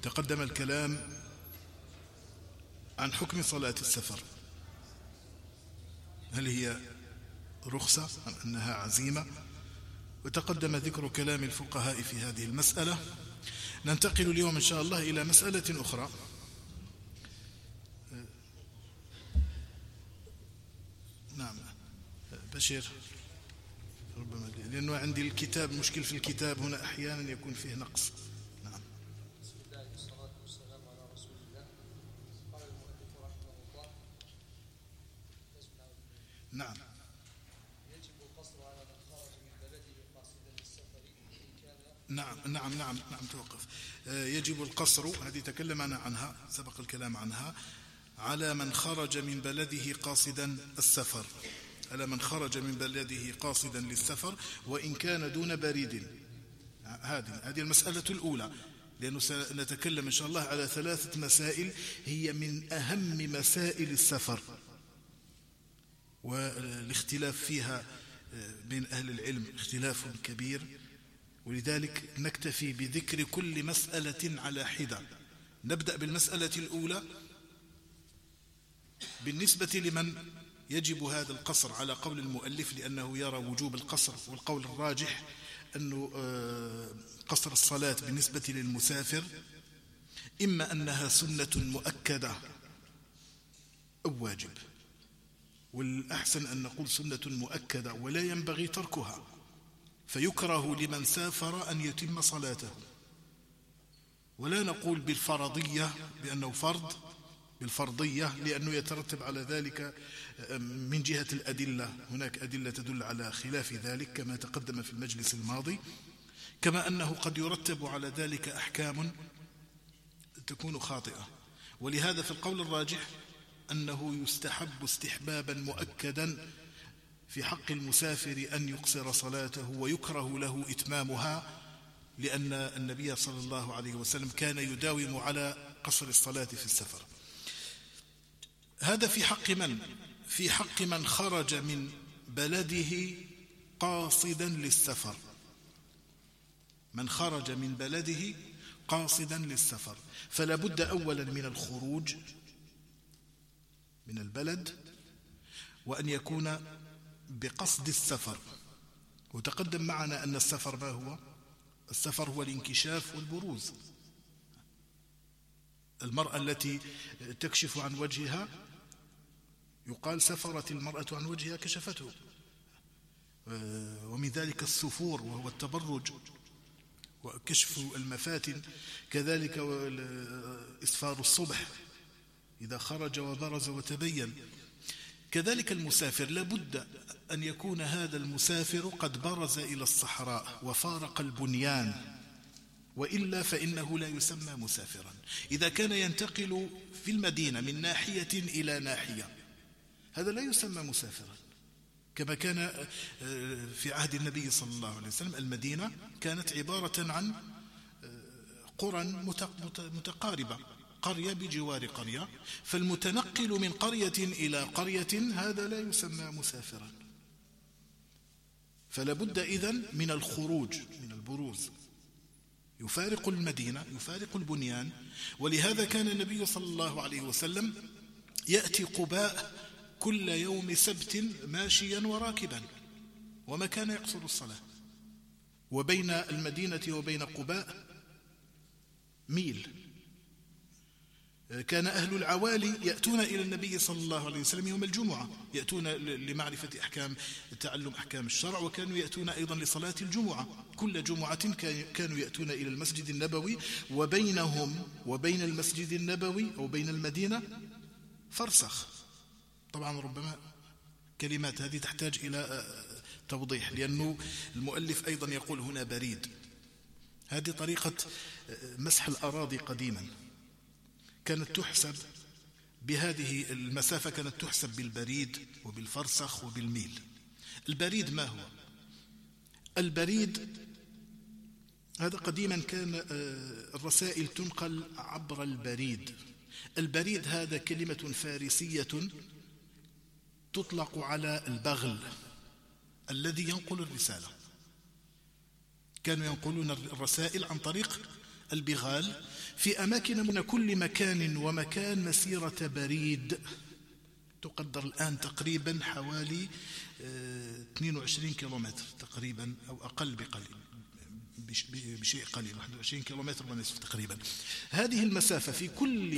تقدم الكلام عن حكم صلاة السفر، هل هي رخصة أم أنها عزيمة؟ وتقدم ذكر كلام الفقهاء في هذه المسألة. ننتقل اليوم إن شاء الله إلى مسألة أخرى، نعم بشير، ربما لأنه عندي الكتاب مشكل في الكتاب هنا أحيانا يكون فيه نقص. نعم. بسم الله والصلاة والسلام على رسول الله. قال المؤلف رحمه الله: نعم. يجب القصر على من خرج من بلده قاصدا للسفر إن كان. نعم توقف. يجب القصر، هذه تكلمنا عنها، سبق الكلام عنها، على من خرج من بلده قاصدا السفر، على من خرج من بلده قاصدا للسفر وإن كان دون بريد. هذه المسألة الأولى، لأنه سنتكلم إن شاء الله على 3 مسائل هي من أهم مسائل السفر، والاختلاف فيها بين أهل العلم اختلاف كبير، ولذلك نكتفي بذكر كل مسألة على حدة. نبدأ بالمسألة الأولى بالنسبة لمن يجب هذا القصر على قول المؤلف، لأنه يرى وجوب القصر، والقول الراجح أنه قصر الصلاة بالنسبة للمسافر إما أنها سنة مؤكدة أو واجب، والأحسن أن نقول سنة مؤكدة ولا ينبغي تركها، فيكره لمن سافر أن يتم صلاته، ولا نقول بالفرضية بأنه فرض بالفرضية، لأنه يترتب على ذلك من جهة الأدلة، هناك أدلة تدل على خلاف ذلك كما تقدم في المجلس الماضي، كما أنه قد يرتب على ذلك أحكام تكون خاطئة. ولهذا في القول الراجح أنه يستحب استحبابا مؤكدا في حق المسافر أن يقصر صلاته، ويكره له إتمامها، لأن النبي صلى الله عليه وسلم كان يداوم على قصر الصلاة في السفر. هذا في حق من؟ في حق من خرج من بلده قاصدا للسفر، من خرج من بلده قاصدا للسفر، فلا بد أولا من الخروج من البلد، وأن يكون بقصد السفر. وتقدم معنا أن السفر ما هو؟ السفر هو الانكشاف والبروز. المرأة التي تكشف عن وجهها يقال سفرت المرأة عن وجهها، كشفته. ومن ذلك السفور وهو التبرج وكشف المفاتن، كذلك إسفار الصبح إذا خرج وبرز وتبين. كذلك المسافر لابد أن يكون هذا المسافر قد برز إلى الصحراء وفارق البنيان، وإلا فإنه لا يسمى مسافرا. إذا كان ينتقل في المدينة من ناحية إلى ناحية هذا لا يسمى مسافرا، كما كان في عهد النبي صلى الله عليه وسلم. المدينة كانت عبارة عن قرى متقاربة، قرية بجوار قرية، فالمتنقل من قرية إلى قرية هذا لا يسمى مسافرا. فلا بد إذن من الخروج، من البروز، يفارق المدينة، يفارق البنيان. ولهذا كان النبي صلى الله عليه وسلم يأتي قباء كل يوم سبت ماشيا وراكبا، وما كان يقصر الصلاة، وبين المدينة وبين قباء ميل. كان أهل العوالي يأتون إلى النبي صلى الله عليه وسلم يوم الجمعة، يأتون لمعرفة تعلم أحكام الشرع، وكانوا يأتون أيضا لصلاة الجمعة. كل جمعة كانوا يأتون إلى المسجد النبوي، وبينهم وبين المسجد النبوي أو بين المدينة فرسخ. طبعا ربما كلمات هذه تحتاج إلى توضيح، لأنه المؤلف أيضا يقول هنا بريد. هذه طريقة مسح الأراضي قديما، كانت تحسب بهذه المسافة، كانت تحسب بالبريد وبالفرسخ وبالميل. البريد ما هو؟ البريد هذا قديما كان الرسائل تنقل عبر البريد. البريد هذا كلمة فارسية تطلق على البغل الذي ينقل الرسالة. كانوا ينقلون الرسائل عن طريق البغال في أماكن من كل مكان ومكان مسيرة بريد تقدر الآن تقريبا حوالي 22 كيلومتر تقريبا أو أقل بقليل بشيء قليل 21 كيلومتر ونصف تقريبا. هذه المسافة في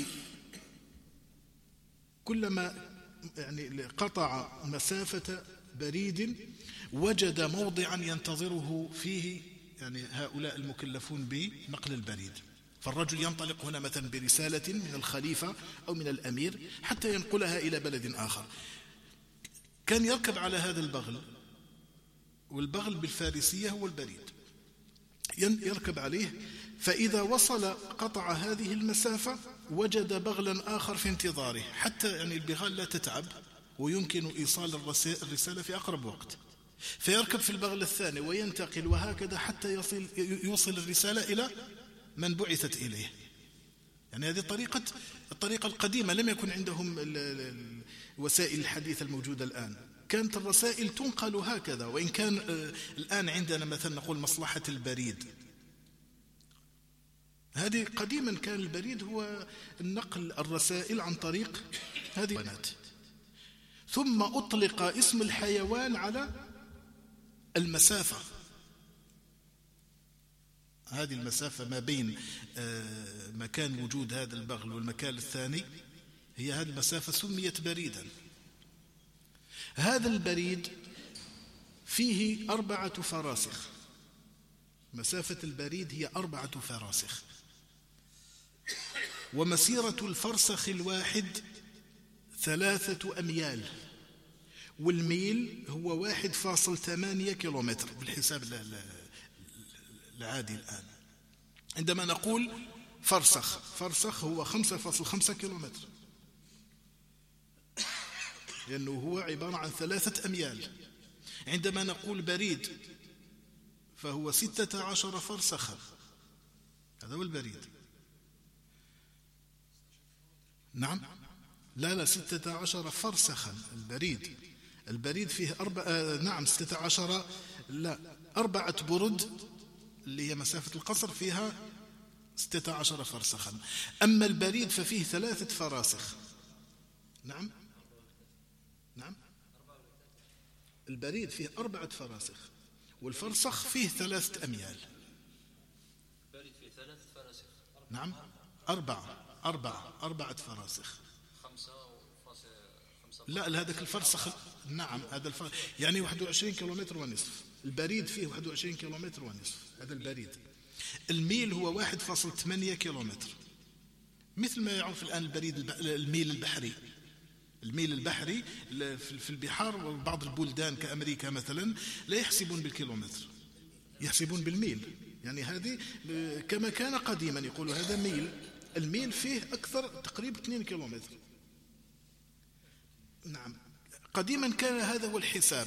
كلما يعني قطع مسافة بريد وجد موضعا ينتظره فيه يعني هؤلاء المكلفون بنقل البريد. فالرجل ينطلق هنا مثلا برسالة من الخليفة أو من الأمير حتى ينقلها إلى بلد آخر. كان يركب على هذا البغل، والبغل بالفارسية هو البريد، يركب عليه، فإذا وصل قطع هذه المسافة وجد بغلا آخر في انتظاره، حتى يعني البغال لا تتعب ويمكن إيصال الرسالة في أقرب وقت، فيركب في البغل الثاني وينتقل وهكذا حتى يوصل الرسالة إلى من بعثت إليه. يعني هذه الطريقة القديمة، لم يكن عندهم الوسائل الحديثة الموجودة الآن، كانت الرسائل تنقل هكذا. وإن كان الآن عندنا مثلا نقول مصلحة البريد، هذه قديما كان البريد هو النقل الرسائل عن طريق هذه الحيوانات. ثم أطلق اسم الحيوان على المسافة، هذه المسافة ما بين مكان وجود هذا البغل والمكان الثاني، هي هذه المسافة سميت بريدا. هذا البريد فيه 4 فراسخ، مسافة البريد هي 4 فراسخ، ومسيرة الفرسخ الواحد 3 أميال، والميل هو 1.8 كيلومتر بالحساب العادي الآن. عندما نقول فرسخ هو 5.5 كيلومتر، لأنه هو عبارة عن 3 أميال. عندما نقول بريد فهو 16 فرسخا، هذا هو البريد. نعم، لا 16 فرسخا البريد فيه 16 4 برد اللي هي مسافة القصر فيها 16 فرسخا. أما البريد ففيه 3 فراسخ. نعم البريد فيه 4 فراسخ، والفرسخ فيه 3 أميال. البريد فيه 3 فراسخ. نعم 4 فراسخ. 5.5. لا هذاك الفرسخ، نعم هذا يعني 21 كيلومتر ونصف. البريد فيه 21 كيلومتر ونصف، هذا البريد. الميل هو 1.8 كيلومتر، مثل ما يعرف الآن البريد الميل البحري في البحار وبعض البلدان كأمريكا مثلا لا يحسبون بالكيلومتر، يحسبون بالميل. يعني هذه كما كان قديما يقولوا هذا ميل، الميل فيه أكثر تقريبا 2 كيلومتر. نعم قديما كان هذا هو الحساب.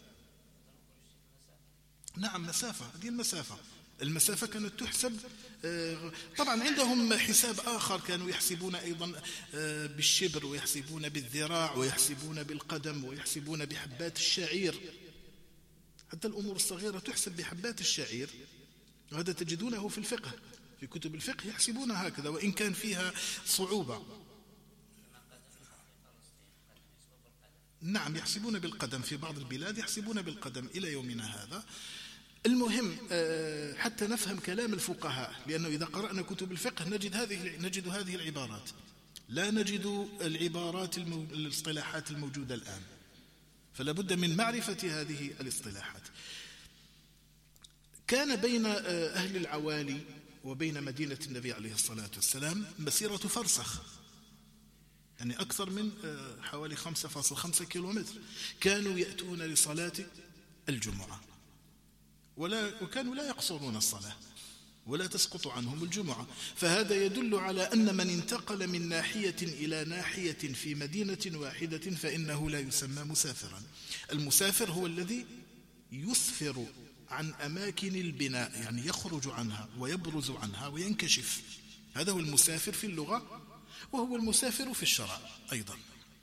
نعم مسافة، هذه المسافة كانت تحسب. طبعا عندهم حساب آخر، كانوا يحسبون أيضا بالشبر، ويحسبون بالذراع، ويحسبون بالقدم، ويحسبون بحبات الشعير. حتى الأمور الصغيرة تحسب بحبات الشعير، وهذا تجدونه في الفقه، في كتب الفقه يحسبون هكذا وإن كان فيها صعوبة. نعم يحسبون بالقدم، في بعض البلاد يحسبون بالقدم إلى يومنا هذا. المهم حتى نفهم كلام الفقهاء، لأنه إذا قرأنا كتب الفقه نجد هذه العبارات، لا نجد العبارات الاصطلاحات الموجودة الآن، فلا بد من معرفة هذه الاصطلاحات. كان بين أهل العوالي وبين مدينة النبي عليه الصلاة والسلام مسيرة فرسخ، يعني أكثر من حوالي 5.5 كيلومتر. كانوا يأتون لصلاة الجمعة وكانوا لا يقصرون الصلاة ولا تسقط عنهم الجمعة. فهذا يدل على أن من انتقل من ناحية إلى ناحية في مدينة واحدة فإنه لا يسمى مسافرا. المسافر هو الذي يسفر عن أماكن البناء، يعني يخرج عنها ويبرز عنها وينكشف، هذا هو المسافر في اللغة، وهو المسافر في الشرع أيضا.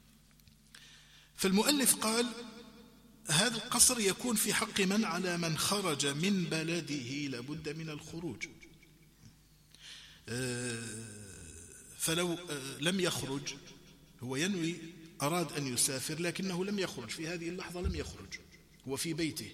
فالمؤلف قال هذا القصر يكون في حق من على من خرج من بلده لابد من الخروج. فلو لم يخرج، هو ينوي أراد أن يسافر لكنه لم يخرج في هذه اللحظة، لم يخرج، هو في بيته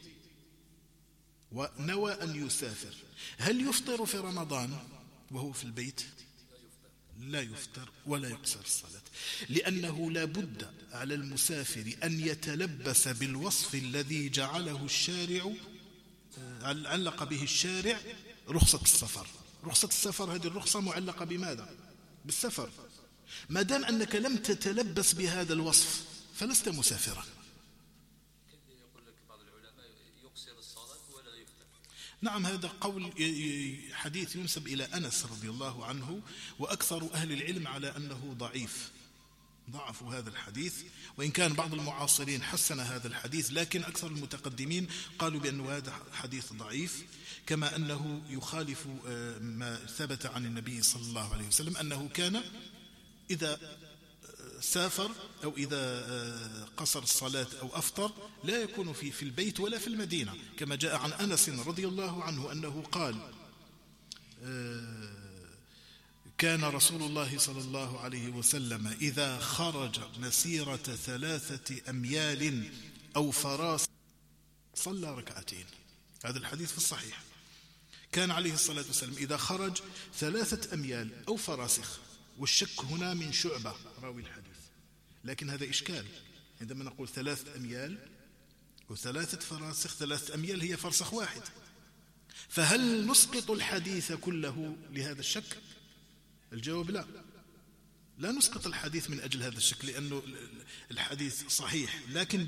ونوى أن يسافر، هل يفطر في رمضان وهو في البيت؟ لا يفطر ولا يقصر الصلاة، لأنه لا بد على المسافر أن يتلبس بالوصف الذي جعله الشارع، علق به الشارع رخصة السفر. رخصة السفر هذه الرخصة معلقة بماذا؟ بالسفر. ما دام أنك لم تتلبس بهذا الوصف فلست مسافرا. يقول لك بعض العلماء يقصر الصلاة ولا يفطر. نعم، هذا قول حديث ينسب إلى أنس رضي الله عنه، وأكثر أهل العلم على أنه ضعيف، ضعفوا هذا الحديث، وإن كان بعض المعاصرين حسن هذا الحديث، لكن أكثر المتقدمين قالوا بأن هذا حديث ضعيف، كما أنه يخالف ما ثبت عن النبي صلى الله عليه وسلم أنه كان إذا سافر أو إذا قصر الصلاة أو أفطر لا يكون في البيت ولا في المدينة، كما جاء عن أنس رضي الله عنه أنه قال كان رسول الله صلى الله عليه وسلم إذا خرج مسيرة 3 أميال أو فراس صلى ركعتين. هذا الحديث في الصحيح. كان عليه الصلاة والسلام إذا خرج 3 أميال أو فراسخ، والشك هنا من شعبة راوي الحديث، لكن هذا إشكال عندما نقول 3 أميال و3 فراسخ. 3 أميال هي فرسخ واحد، فهل نسقط الحديث كله لهذا الشك؟ الجواب لا نسقط الحديث من أجل هذا الشك، لأنه الحديث صحيح لكن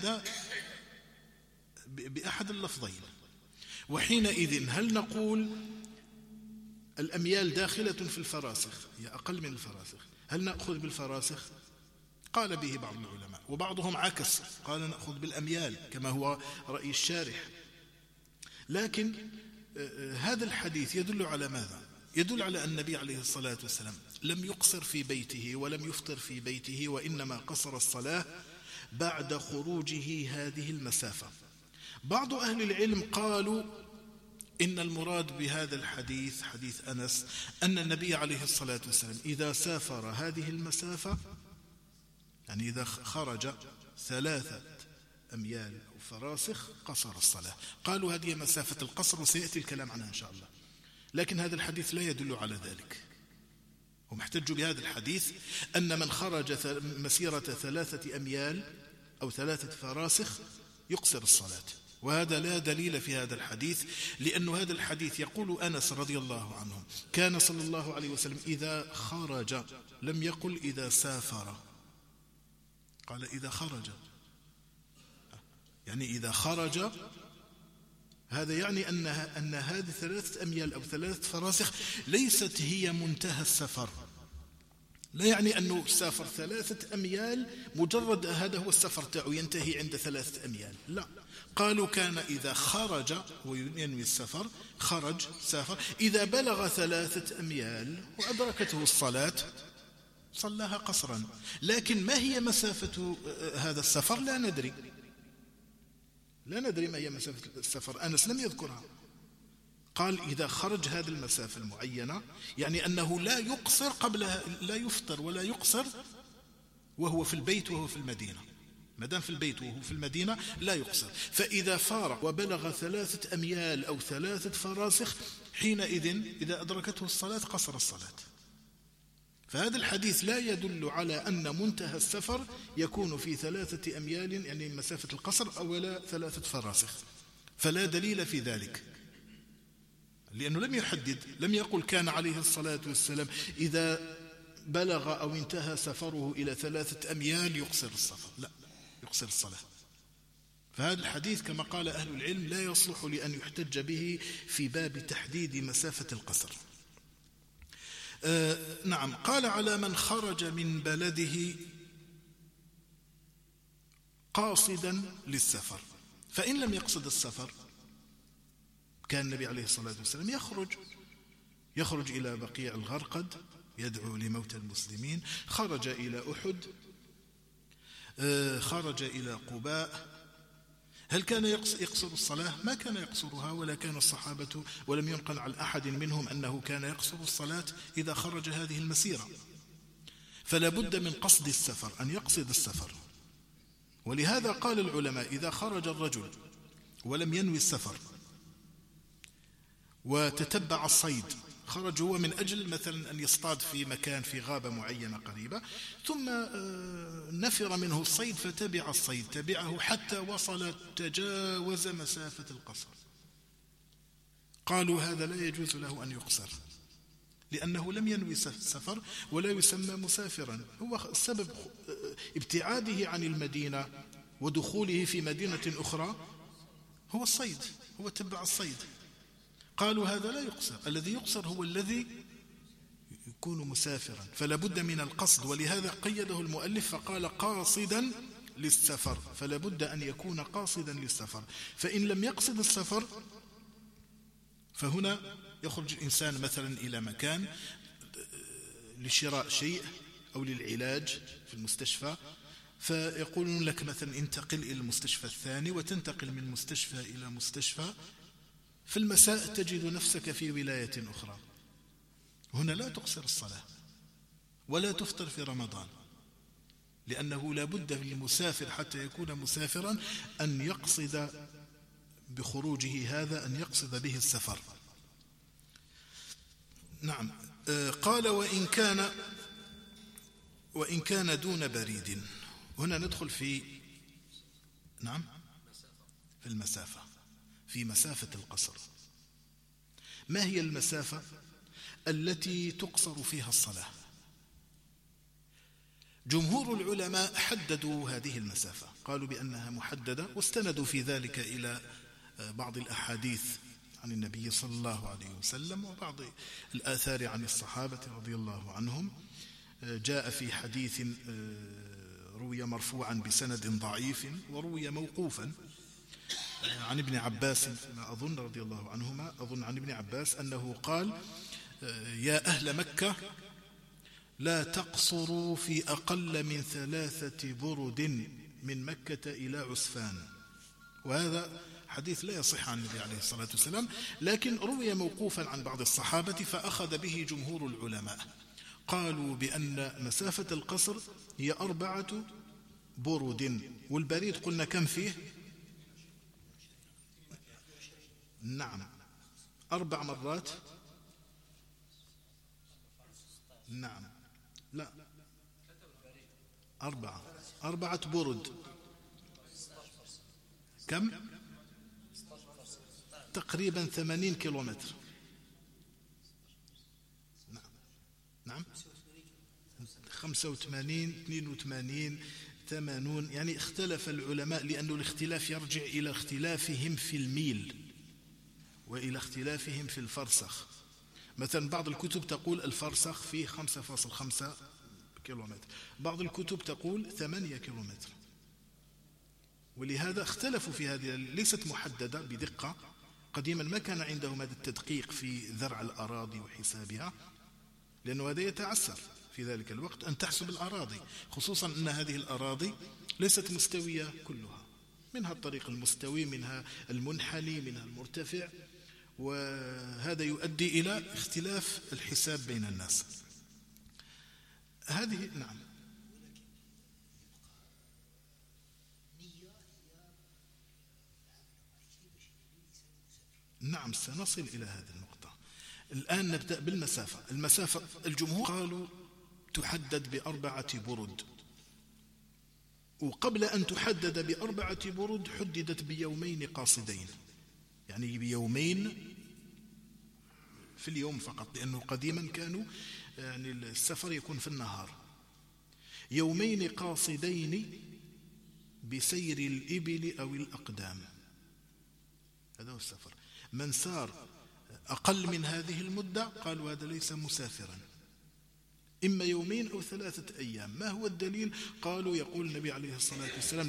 بأحد اللفظين. وحينئذ هل نقول الأميال داخلة في الفراسخ، هي أقل من الفراسخ، هل نأخذ بالفراسخ؟ قال به بعض العلماء، وبعضهم عكس قال نأخذ بالأميال كما هو رأي الشارح. لكن هذا الحديث يدل على ماذا؟ يدل على أن النبي عليه الصلاة والسلام لم يقصر في بيته ولم يفطر في بيته، وإنما قصر الصلاة بعد خروجه هذه المسافة. بعض أهل العلم قالوا إن المراد بهذا الحديث حديث أنس أن النبي عليه الصلاة والسلام إذا سافر هذه المسافة، يعني إذا خرج 3 أميال أو فراسخ قصر الصلاة. قالوا هذه مسافة القصر، وسيأتي الكلام عنها إن شاء الله، لكن هذا الحديث لا يدل على ذلك. هم احتجوا بهذا الحديث أن من خرج مسيرة 3 أميال أو 3 فراسخ يقصر الصلاة، وهذا لا دليل في هذا الحديث، لأن هذا الحديث يقول أنس رضي الله عنه كان صلى الله عليه وسلم إذا خرج، لم يقل إذا سافر، قال إذا خرج، يعني إذا خرج. هذا يعني أن هذه 3 أميال أو 3 فراسخ ليست هي منتهى السفر، لا يعني أنه سافر 3 أميال مجرد هذا هو السفر تاعه ينتهي عند 3 أميال، لا. قالوا كان إذا خرج وينوي السفر، خرج سافر، إذا بلغ 3 أميال وأدركته الصلاة صلاها قصرا. لكن ما هي مسافة هذا السفر لا ندري ما هي مسافة السفر، أنس لم يذكرها. قال إذا خرج هذه المسافة المعينة، يعني أنه لا يقصر قبلها، لا يفطر ولا يقصر وهو في البيت وهو في المدينة. ما دام في البيت وهو في المدينة لا يقصر. فإذا فارق وبلغ 3 أميال أو 3 فراسخ، حينئذ إذا أدركته الصلاة قصر الصلاة. فهذا الحديث لا يدل على أن منتهى السفر يكون في 3 أميال، يعني مسافة القصر، أو ولا 3 فراسخ، فلا دليل في ذلك، لأنه لم يحدد، لم يقل كان عليه الصلاة والسلام إذا بلغ أو انتهى سفره إلى 3 أميال يقصر السفر، لا، يقصر الصلاة. فهذا الحديث كما قال أهل العلم لا يصلح لأن يحتج به في باب تحديد مسافة القصر. نعم. قال على من خرج من بلده قاصدا للسفر، فإن لم يقصد السفر كان النبي عليه الصلاة والسلام يخرج إلى بقيع الغرقد يدعو لموت المسلمين، خرج إلى أحد، خرج إلى قباء. هل كان يقصر الصلاة؟ ما كان يقصرها، ولا كان الصحابة ولم ينقل عن أحد منهم أنه كان يقصر الصلاة إذا خرج هذه المسيرة. فلا بد من قصد السفر، أن يقصد السفر. ولهذا قال العلماء إذا خرج الرجل ولم ينوي السفر وتتبع الصيد، خرج هو من أجل مثلا أن يصطاد في مكان في غابة معينة قريبة، ثم نفر منه الصيد فتبع الصيد، تبعه حتى وصل تجاوز مسافة القصر، قالوا هذا لا يجوز له أن يقصر، لأنه لم ينوي السفر ولا يسمى مسافرا. هو سبب ابتعاده عن المدينة ودخوله في مدينة أخرى هو الصيد، هو تبع الصيد. قالوا هذا لا يقصر، الذي يقصر هو الذي يكون مسافرا، فلا بد من القصد. ولهذا قيده المؤلف فقال قاصدا للسفر، فلا بد أن يكون قاصدا للسفر. فإن لم يقصد السفر فهنا يخرج الإنسان مثلا إلى مكان لشراء شيء أو للعلاج في المستشفى، فيقولون لك مثلا انتقل إلى المستشفى الثاني، وتنتقل من مستشفى إلى مستشفى، في المساء تجد نفسك في ولاية أخرى. هنا لا تقصر الصلاة ولا تفطر في رمضان، لأنه لا بد للمسافر حتى يكون مسافرا أن يقصد بخروجه هذا، أن يقصد به السفر. نعم. قال وإن كان دون بريد. هنا ندخل في نعم في المسافة، في مسافة القصر. ما هي المسافة التي تقصر فيها الصلاة؟ جمهور العلماء حددوا هذه المسافة، قالوا بأنها محددة، واستندوا في ذلك إلى بعض الأحاديث عن النبي صلى الله عليه وسلم وبعض الآثار عن الصحابة رضي الله عنهم. جاء في حديث روي مرفوعا بسند ضعيف وروي موقوفا عن ابن عباس أظن رضي الله عنهما، أظن عن ابن عباس أنه قال يا أهل مكة لا تقصروا في أقل من 3 برد من مكة إلى عسفان. وهذا حديث لا يصح عن النبي عليه الصلاة والسلام، لكن روي موقوفا عن بعض الصحابة فأخذ به جمهور العلماء. قالوا بأن مسافة القصر هي 4 برد، والبريد قلنا كم فيه؟ نعم 4 مرات. نعم لا 4 برد كم؟ تقريبا 80 كيلومتر. نعم 85 82 80، يعني اختلف العلماء، لأن الاختلاف يرجع إلى اختلافهم في الميل وإلى اختلافهم في الفرسخ. مثلا بعض الكتب تقول الفرسخ فيه 5.5 كيلومتر، بعض الكتب تقول 8 كيلومتر، ولهذا اختلفوا في هذه، ليست محددة بدقة. قديما ما كان عندهم هذا التدقيق في ذرع الأراضي وحسابها، لأنه هذا يتعسر في ذلك الوقت أن تحسب الأراضي، خصوصا أن هذه الأراضي ليست مستوية كلها، منها الطريق المستوي، منها المنحني، منها المرتفع، وهذا يؤدي إلى اختلاف الحساب بين الناس. هذه نعم سنصل إلى هذه النقطة. الآن نبدأ بالمسافة. المسافة الجمهور قالوا تحدد ب4 برد، وقبل أن تحدد ب4 برد حددت بيومين قاصدين، يعني بيومين في اليوم فقط، لأنه قديما كانوا يعني السفر يكون في النهار. يومين قاصدين بسير الإبل أو الأقدام، هذا هو السفر. من سار أقل من هذه المدة قالوا هذا ليس مسافرا، إما يومين أو 3 أيام. ما هو الدليل؟ قالوا يقول النبي عليه الصلاة والسلام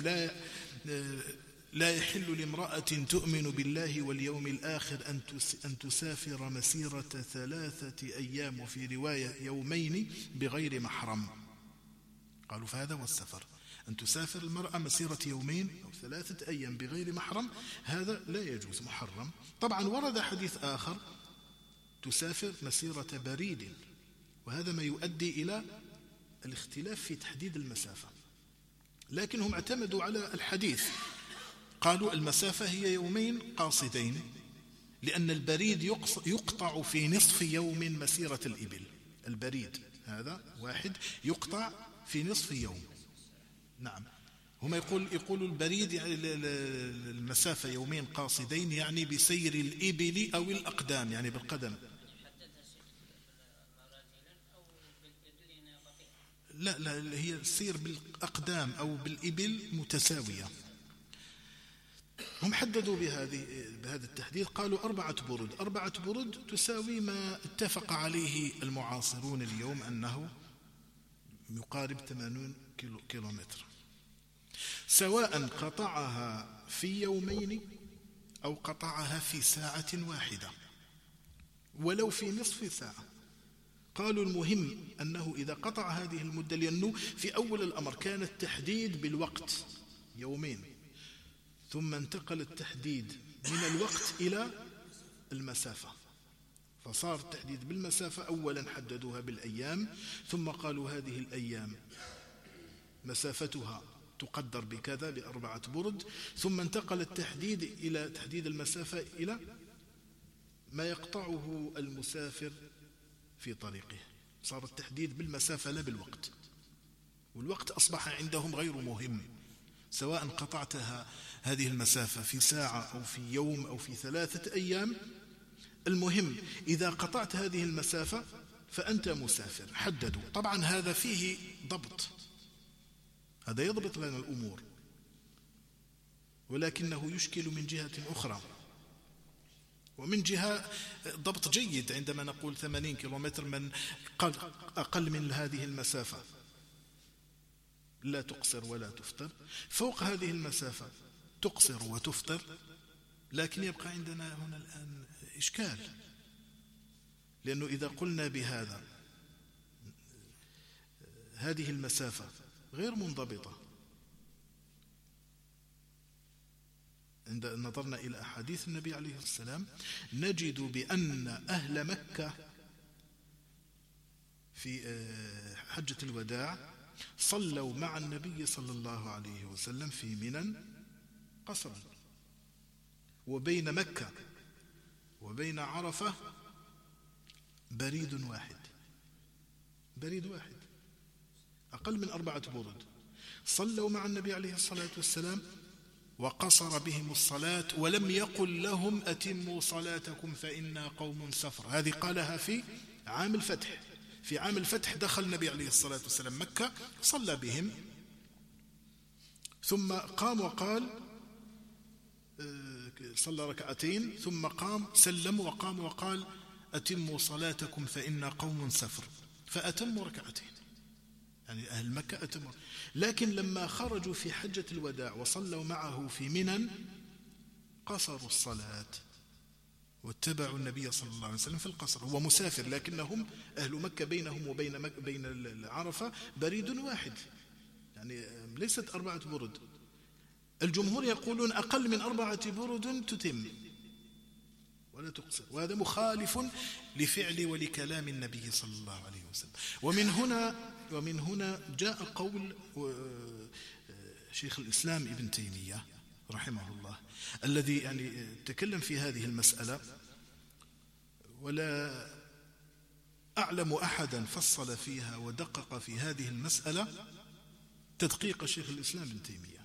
لا يحل لامرأة تؤمن بالله واليوم الآخر أن تسافر مسيرة 3 أيام، وفي رواية يومين بغير محرم. قالوا فهذا هو السفر أن تسافر المرأة مسيرة يومين أو 3 أيام بغير محرم، هذا لا يجوز، محرم. طبعا ورد حديث آخر تسافر مسيرة بريد، وهذا ما يؤدي إلى الاختلاف في تحديد المسافة، لكنهم اعتمدوا على الحديث، قالوا المسافة هي يومين قاصدين، لأن البريد يقطع في نصف يوم مسيرة الإبل. البريد هذا واحد يقطع في نصف يوم. نعم، هم يقولوا البريد يعني المسافة يومين قاصدين، يعني بسير الإبل أو الأقدام، يعني بالقدم. لا هي السير بالأقدام أو بالإبل متساوية. هم حددوا بهذا التحديد، قالوا 4 برد. 4 برد تساوي ما اتفق عليه المعاصرون اليوم أنه يقارب 80 كيلومتر، سواء قطعها في يومين أو قطعها في ساعة واحدة ولو في نصف ساعة. قالوا المهم أنه إذا قطع هذه المدة، لأنه في أول الأمر كان التحديد بالوقت يومين، ثم انتقل التحديد من الوقت إلى المسافة، فصار التحديد بالمسافة. أولا حددوها بالأيام، ثم قالوا هذه الأيام مسافتها تقدر بكذا ب4 برد، ثم انتقل التحديد إلى تحديد المسافة إلى ما يقطعه المسافر في طريقه، صار التحديد بالمسافة لا بالوقت، والوقت أصبح عندهم غير مهم، سواء قطعتها هذه المسافة في ساعة أو في يوم أو في 3 أيام، المهم إذا قطعت هذه المسافة فأنت مسافر. حددوا. طبعا هذا فيه ضبط، هذا يضبط لنا الأمور، ولكنه يشكل من جهة أخرى، ومن جهة ضبط جيد عندما نقول 80 كيلومتر، من أقل من هذه المسافة لا تقصر ولا تفطر، فوق هذه المسافة تقصر وتفطر. لكن يبقى عندنا هنا الآن إشكال، لأنه إذا قلنا بهذا هذه المسافة غير منضبطة، عند نظرنا إلى أحاديث النبي عليه السلام نجد بأن أهل مكة في حجة الوداع صلوا مع النبي صلى الله عليه وسلم في منى قصرا، وبين مكة وبين عرفة بريد واحد، أقل من 4 برد. صلوا مع النبي عليه الصلاة والسلام وقصر بهم الصلاة، ولم يقل لهم أتموا صلاتكم فإنا قوم سفر. هذه قالها في عام الفتح. في عام الفتح دخل النبي عليه الصلاة والسلام مكة، صلى بهم، ثم قام وقال، صلى 2 ثم قام سلم وقام وقال أتموا صلاتكم فإنا قوم سفر، فأتموا 2، يعني أهل مكة أتموا. لكن لما خرجوا في حجة الوداع وصلوا معه في منى قصروا الصلاة واتبعوا النبي صلى الله عليه وسلم في القصر. هو مسافر، لكنهم أهل مكة بينهم وبين بين العرفة بريد واحد، يعني ليست 4 برد. الجمهور يقولون أقل من 4 برد تتم ولا تقصر، وهذا مخالف لفعل ولكلام النبي صلى الله عليه وسلم. ومن هنا جاء قول شيخ الإسلام ابن تيمية رحمه الله، الذي يعني تكلم في هذه المسألة، ولا أعلم أحدا فصل فيها ودقق في هذه المسألة تدقيق شيخ الإسلام ابن تيمية.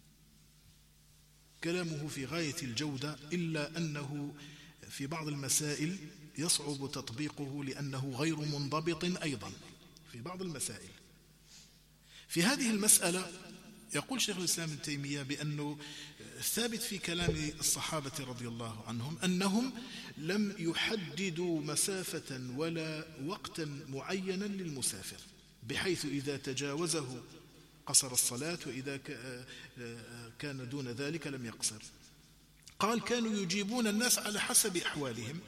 كلامه في غاية الجودة، إلا أنه في بعض المسائل يصعب تطبيقه لأنه غير منضبط أيضا في بعض المسائل. في هذه المسألة يقول شيخ الإسلام ابن تيمية بأنه ثابت في كلام الصحابة رضي الله عنهم أنهم لم يحددوا مسافة ولا وقتا معينا للمسافر، بحيث إذا تجاوزه قصر الصلاة، وإذا كان دون ذلك لم يقصر. قال كانوا يجيبون الناس على حسب أحوالهم،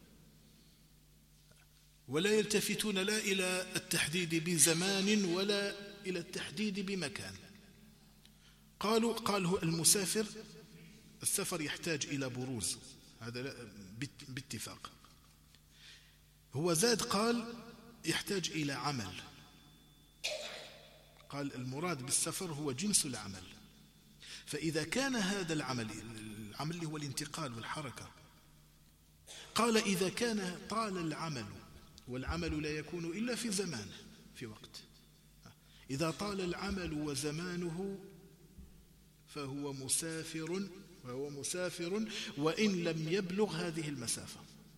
ولا يلتفتون لا إلى التحديد بزمان ولا إلى التحديد بمكان. قالوا المسافر السفر يحتاج إلى بروز، هذا باتفاق. هو زاد قال يحتاج إلى عمل، قال المراد بالسفر هو جنس العمل. فإذا كان هذا العمل اللي هو الانتقال والحركة، قال إذا كان طال العمل، والعمل لا يكون إلا في زمان، في وقت، إذا طال العمل وزمانه فهو مسافر وإن لم يبلغ هذه المسافة.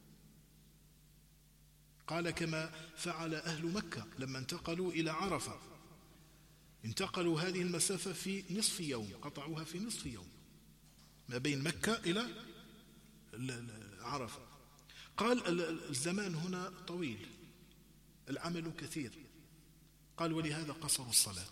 قال كما فعل أهل مكة لما انتقلوا إلى عرفة، انتقلوا هذه المسافة في نصف يوم، قطعوها في نصف يوم ما بين مكة إلى عرفة. قال الزمان هنا طويل، العمل كثير، قال ولهذا قصروا الصلاة.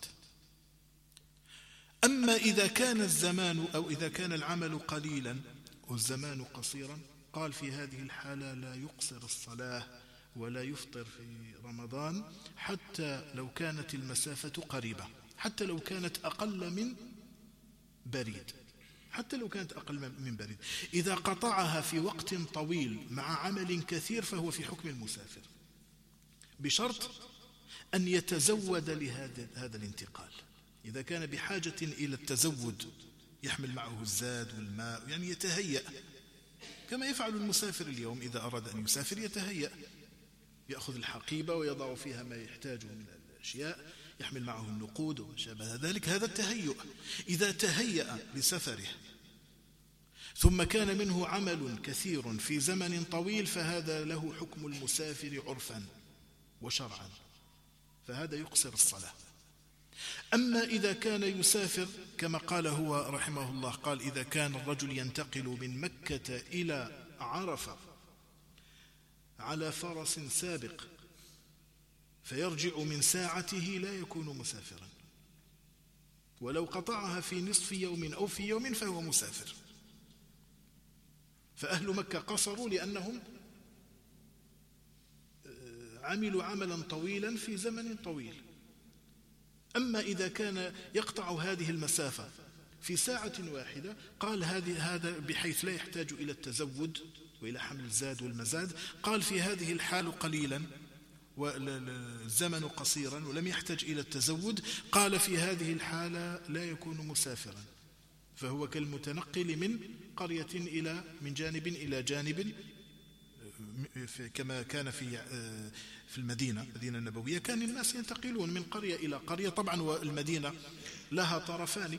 أما إذا كان الزمان أو إذا كان العمل قليلا والزمان قصيرا، قال في هذه الحالة لا يقصر الصلاة ولا يفطر في رمضان حتى لو كانت المسافة قريبة، حتى لو كانت أقل من بريد، حتى لو كانت أقل من بريد. إذا قطعها في وقت طويل مع عمل كثير فهو في حكم المسافر، بشرط أن يتزود لهذا الانتقال. إذا كان بحاجة إلى التزود يحمل معه الزاد والماء، يعني يتهيأ كما يفعل المسافر اليوم، إذا أراد أن يسافر يتهيأ، يأخذ الحقيبة ويضع فيها ما يحتاجه من الأشياء، يحمل معه النقود وما شابه ذلك، هذا التهيؤ. إذا تهيأ لسفره ثم كان منه عمل كثير في زمن طويل فهذا له حكم المسافر عرفا وشرعا، فهذا يقصر الصلاة. أما إذا كان يسافر كما قال هو رحمه الله، قال إذا كان الرجل ينتقل من مكة إلى عرفة على فرس سابق فيرجع من ساعته لا يكون مسافرا، ولو قطعها في نصف يوم أو في يوم فهو مسافر. فأهل مكة قصروا لأنهم عملوا عملا طويلا في زمن طويل. أما إذا كان يقطع هذه المسافة في ساعة واحدة، قال هذا بحيث لا يحتاج إلى التزود وإلى حمل الزاد والمزاد، قال في هذه الحال قليلا والزمن قصيرا ولم يحتاج إلى التزود، قال في هذه الحالة لا يكون مسافرا، فهو كالمتنقل من قرية من جانب إلى جانب، كما كان في المدينة النبوية، كان الناس ينتقلون من قرية إلى قرية. طبعا والمدينة لها طرفان،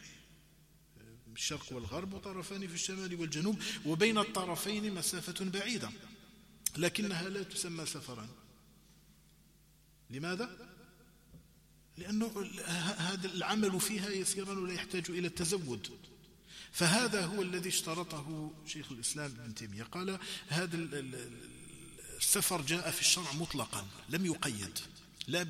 الشرق والغرب، وطرفان في الشمال والجنوب، وبين الطرفين مسافة بعيدة، لكنها لا تسمى سفرا. لماذا؟ لأنه هذا العمل فيها يسيرا ولا يحتاج إلى التزود. فهذا هو الذي اشترطه شيخ الإسلام ابن تيمية، قال هذا السفر جاء في الشرع مطلقا لم يقيد، لا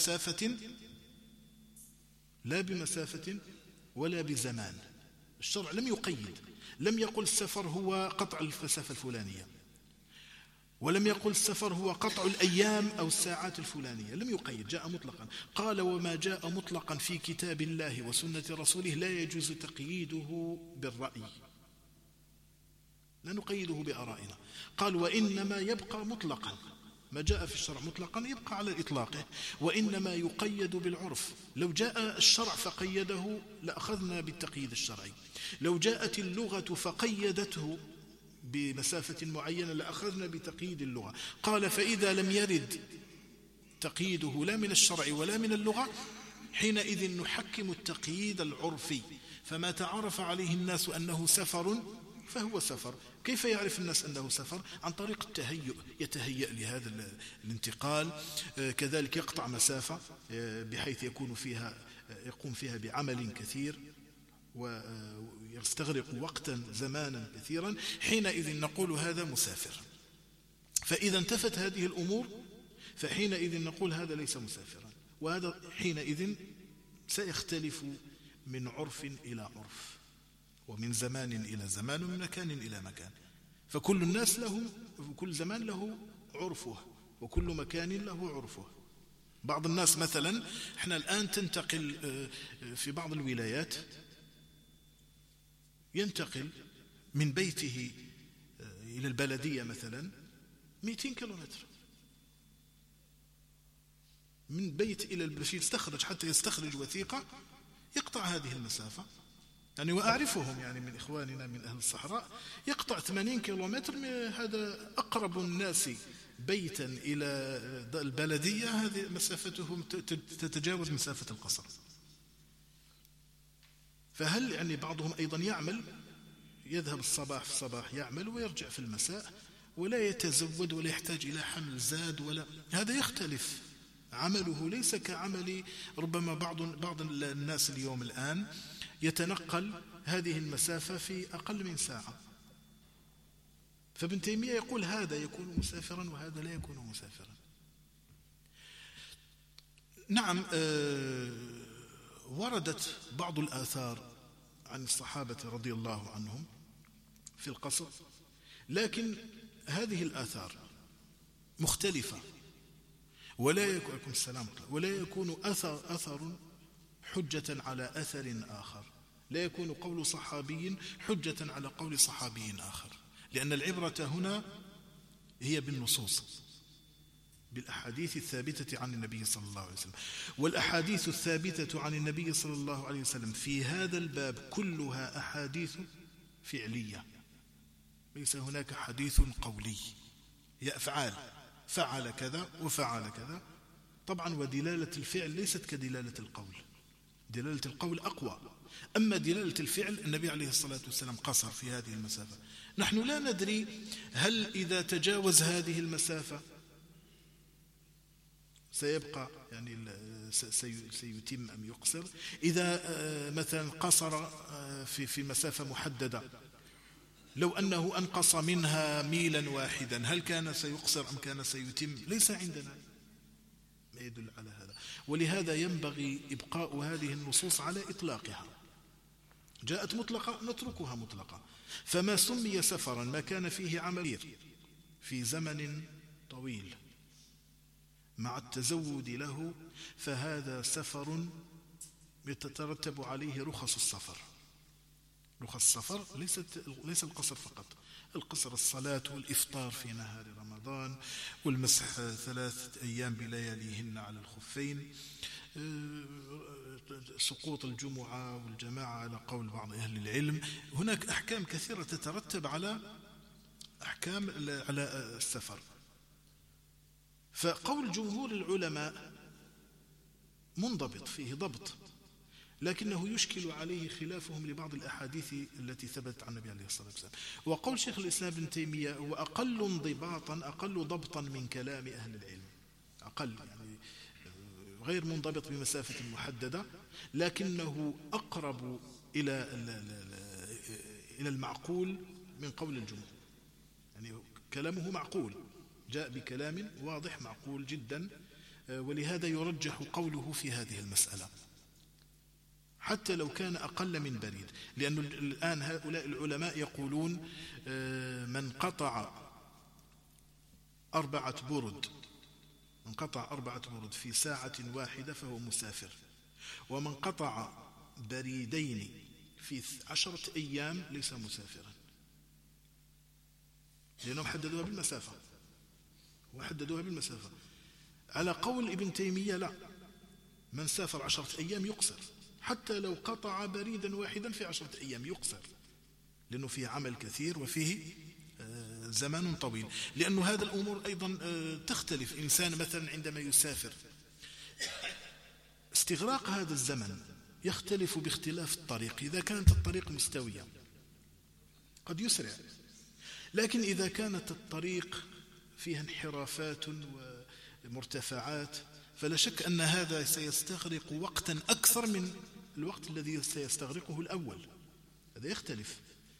بمسافة ولا بزمان. الشرع لم يقيد، لم يقل السفر هو قطع المسافة الفلانية، ولم يقل السفر هو قطع الأيام أو الساعات الفلانية، لم يقيد، جاء مطلقا. قال وما جاء مطلقا في كتاب الله وسنة رسوله لا يجوز تقييده بالرأي، لا نقيده بآرائنا. قال وإنما يبقى مطلقا، ما جاء في الشرع مطلقا يبقى على إطلاقه، وإنما يقيد بالعرف. لو جاء الشرع فقيده لأخذنا بالتقييد الشرعي، لو جاءت اللغة فقيدته بمسافة معينة لأخذنا بتقييد اللغة. قال فإذا لم يرد تقييده لا من الشرع ولا من اللغة حينئذ نحكم التقييد العرفي، فما تعرف عليه الناس أنه سفر فهو سفر. كيف يعرف الناس أنه سفر؟ عن طريق التهيؤ، يتهيأ لهذا الانتقال، كذلك يقطع مسافة بحيث يقوم فيها بعمل كثير ويستغرق وقتا زمانا كثيرا، حينئذ نقول هذا مسافر. فإذا انتفت هذه الأمور فحينئذ نقول هذا ليس مسافرا، وهذا حينئذ سيختلف من عرف إلى عرف، ومن زمان إلى زمان، ومن مكان إلى مكان. فكل الناس كل زمان له عرفه، وكل مكان له عرفه. بعض الناس مثلا احنا الآن تنتقل في بعض الولايات ينتقل من بيته إلى البلدية مثلا 200 كيلومتر، من بيت إلى البشير يستخرج حتى يستخرج وثيقة يقطع هذه المسافة. يعني وأعرفهم يعني من إخواننا من أهل الصحراء يقطع 80 كيلومتر، هذا أقرب الناس بيتا إلى البلدية هذه مسافتهم تتجاوز مسافة القصر. فهل يعني بعضهم أيضا يعمل، يذهب الصباح في الصباح يعمل ويرجع في المساء ولا يتزود ولا يحتاج إلى حمل زاد ولا، هذا يختلف عمله، ليس كعمل ربما بعض الناس اليوم الآن يتنقل هذه المسافة في أقل من ساعة. فابن تيمية يقول هذا يكون مسافرا وهذا لا يكون مسافرا. نعم، وردت بعض الآثار عن الصحابة رضي الله عنهم في القصر، لكن هذه الآثار مختلفة ولا يكون أثر حجة على أثر آخر، لا يكون قول صحابي حجة على قول صحابي آخر، لأن العبرة هنا هي بالنصوص، بالأحاديث الثابتة عن النبي صلى الله عليه وسلم. والأحاديث الثابتة عن النبي صلى الله عليه وسلم في هذا الباب كلها أحاديث فعلية، ليس هناك حديث قولي، هي أفعال، فعل كذا وفعل كذا. طبعا ودلالة الفعل ليست كدلالة القول، دلالة القول أقوى، أما دلالة الفعل النبي عليه الصلاة والسلام قصر في هذه المسافة. نحن لا ندري هل إذا تجاوز هذه المسافة سيبقى يعني سيتم أم يقصر، إذا مثلا قصر في مسافة محددة، لو أنه أنقص منها ميلا واحدا هل كان سيقصر أم كان سيتم؟ ليس عندنا ما يدل على هذا. ولهذا ينبغي إبقاء هذه النصوص على إطلاقها، جاءت مطلقة نتركها مطلقة. فما سمي سفرا ما كان فيه عمل في زمن طويل مع التزود له، فهذا سفر يتترتب عليه رخص السفر. رخص السفر ليس القصر فقط، القصر الصلاة والإفطار في نهار رمضان، والمسح 3 أيام بلياليهن على الخفين، سقوط الجمعة والجماعة على قول بعض أهل العلم. هناك أحكام كثيرة تترتب على السفر. فقول جمهور العلماء منضبط فيه ضبط، لكنه يشكل عليه خلافهم لبعض الأحاديث التي ثبتت عن النبي عليه الصلاة والسلام. وقول شيخ الإسلام ابن تيمية هو أقل انضباطا أقل ضبطا من كلام أهل العلم، أقل يعني غير منضبط بمسافة محددة، لكنه أقرب إلى المعقول من قول الجمهور. يعني كلامه معقول، جاء بكلام واضح معقول جدا، ولهذا يرجح قوله في هذه المسألة حتى لو كان أقل من بريد. لأن الآن هؤلاء العلماء يقولون من قطع 4 برد في ساعة واحدة فهو مسافر، ومن قطع بريدين في 10 أيام ليس مسافرا، لأنهم حددوها بالمسافة. على قول ابن تيمية لا، من سافر 10 أيام يقصر، حتى لو قطع بريدا واحدا في 10 أيام يقصر، لأنه فيه عمل كثير وفيه زمان طويل. لأنه هذا الأمور أيضا تختلف. إنسان مثلا عندما يسافر استغراق هذا الزمن يختلف باختلاف الطريق. إذا كانت الطريق مستوية قد يسرع، لكن إذا كانت الطريق فيها انحرافات ومرتفعات فلا شك أن هذا سيستغرق وقتا أكثر من الوقت الذي سيستغرقه الأول، هذا يختلف.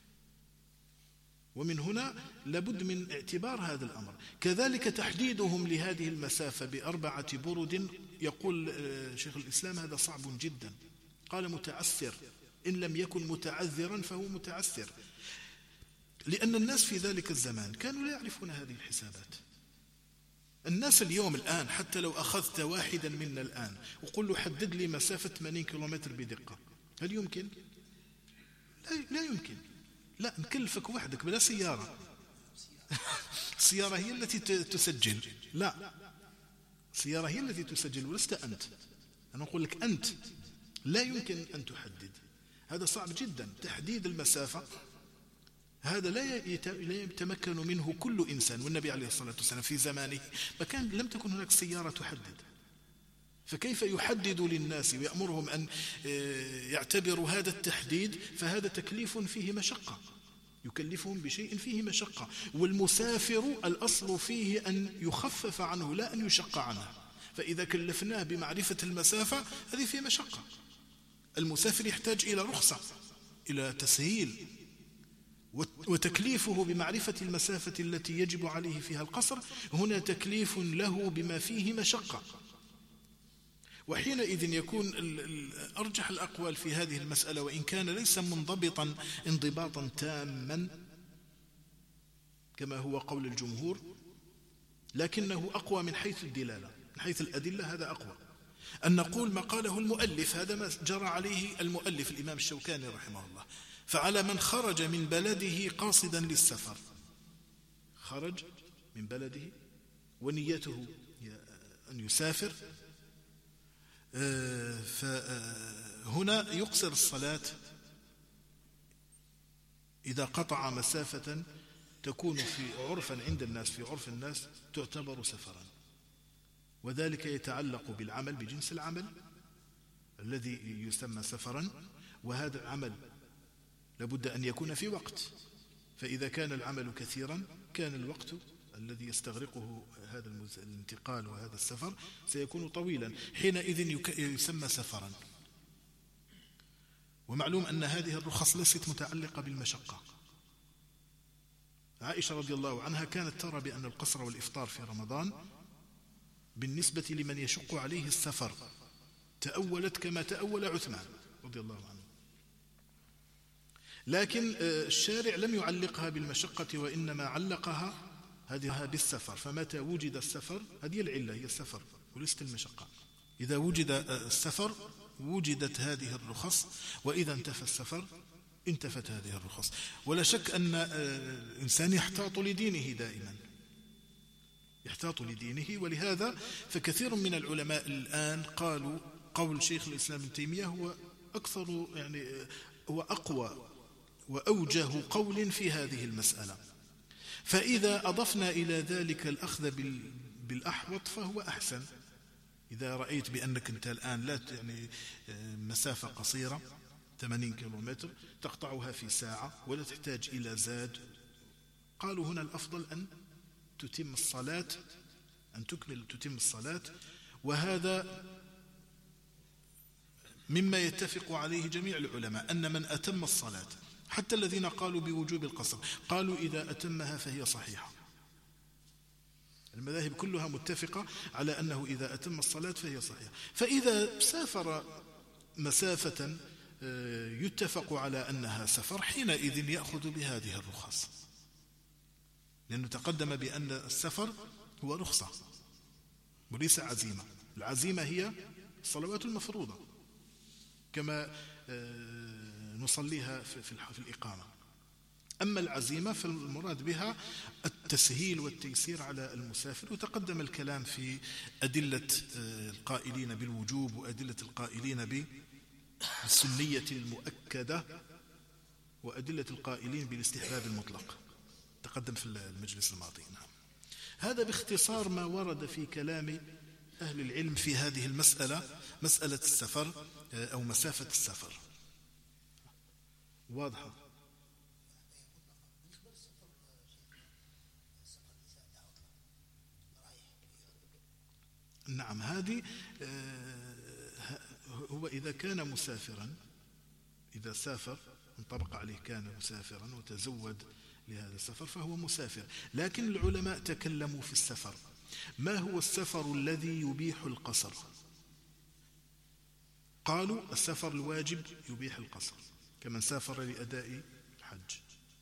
ومن هنا لابد من اعتبار هذا الأمر. كذلك تحديدهم لهذه المسافة ب4 برد، يقول شيخ الإسلام هذا صعب جدا، قال متعسر، إن لم يكن متعذرا فهو متعسر، لأن الناس في ذلك الزمان كانوا لا يعرفون هذه الحسابات. الناس اليوم الآن حتى لو أخذت واحدا منا الآن وقل له حدد لي مسافة 80 كيلومتر بدقة، هل يمكن؟ لا يمكن. لا، نكلفك وحدك بلا سيارة. السيارة هي التي تسجل. لا، السيارة هي التي تسجل ولست أنت. أنا أقول لك أنت لا يمكن أن تحدد. هذا صعب جدا. تحديد المسافة هذا لا يتمكن منه كل إنسان. والنبي عليه الصلاة والسلام في زمانه لم تكن هناك سيارة تحدد، فكيف يحدد للناس ويأمرهم أن يعتبروا هذا التحديد؟ فهذا تكليف فيه مشقة، يكلفهم بشيء فيه مشقة. والمسافر الأصل فيه أن يخفف عنه لا أن يشق عنه. فإذا كلفناه بمعرفة المسافة هذه فيه مشقة. المسافر يحتاج إلى رخصة، إلى تسهيل. وتكليفه بمعرفة المسافة التي يجب عليه فيها القصر هنا تكليف له بما فيه مشقة. وحينئذ يكون أرجح الأقوال في هذه المسألة، وإن كان ليس منضبطا انضباطا تاما كما هو قول الجمهور، لكنه أقوى من حيث الدلالة، من حيث الأدلة هذا أقوى. أن نقول ما قاله المؤلف هذا ما جرى عليه المؤلف الإمام الشوكاني رحمه الله. فعلى من خرج من بلده قاصدا للسفر، خرج من بلده ونيته أن يسافر، فهنا يقصر الصلاة إذا قطع مسافة تكون في عرفا عند الناس، في عرف الناس تعتبر سفرا. وذلك يتعلق بالعمل، بجنس العمل الذي يسمى سفرا. وهذا العمل لابد أن يكون في وقت، فإذا كان العمل كثيرا كان الوقت الذي يستغرقه هذا الانتقال وهذا السفر سيكون طويلا، حينئذ يسمى سفرا. ومعلوم أن هذه الرخص ليست متعلقة بالمشقة. عائشة رضي الله عنها كانت ترى بأن القصر والإفطار في رمضان بالنسبة لمن يشق عليه السفر تأولت كما تأول عثمان رضي الله عنه. لكن الشارع لم يعلقها بالمشقة، وإنما علقها هذه بالسفر. فمتى وجد السفر، هذه العلة هي السفر وليست المشقة. إذا وجد السفر وجدت هذه الرخص، وإذا انتفى السفر انتفت هذه الرخص. ولا شك أن الإنسان يحتاط لدينه دائما، يحتاط لدينه. ولهذا فكثير من العلماء الآن قالوا قول شيخ الإسلام ابن تيمية هو أكثر، يعني هو أقوى وأوجه قول في هذه المسألة. فإذا أضفنا إلى ذلك الأخذ بالأحوط فهو أحسن. إذا رأيت بأنك أنت الآن لا يعني مسافة قصيرة 80 كيلومتر تقطعها في ساعة ولا تحتاج إلى زاد، قالوا هنا الأفضل أن تتم الصلاة، أن تتم الصلاة. وهذا مما يتفق عليه جميع العلماء، أن من أتم الصلاة حتى الذين قالوا بوجوب القصر قالوا إذا أتمها فهي صحيحة. المذاهب كلها متفقة على أنه إذا أتم الصلاة فهي صحيحة. فإذا سافر مسافة يتفق على أنها سفر حينئذ يأخذ بهذه الرخص، لأنه تقدم بأن السفر هو رخصة وليس عزيمة. العزيمة هي الصلوات المفروضة كما نصليها في الإقامة. أما العزيمة فالمراد بها التسهيل والتيسير على المسافر. وتقدم الكلام في أدلة القائلين بالوجوب وأدلة القائلين بالسنية المؤكدة وأدلة القائلين بالاستحباب المطلق، تقدم في المجلس الماضي. نعم. هذا باختصار ما ورد في كلام أهل العلم في هذه المسألة، مسألة السفر أو مسافة السفر. واضحة؟ نعم. هذه هو إذا كان مسافرا، إذا سافر انطبق عليه كان مسافرا وتزود لهذا السفر فهو مسافر. لكن العلماء تكلموا في السفر. ما هو السفر الذي يبيح القصر؟ قالوا السفر الواجب يبيح القصر كمن سافر لأداء الحج.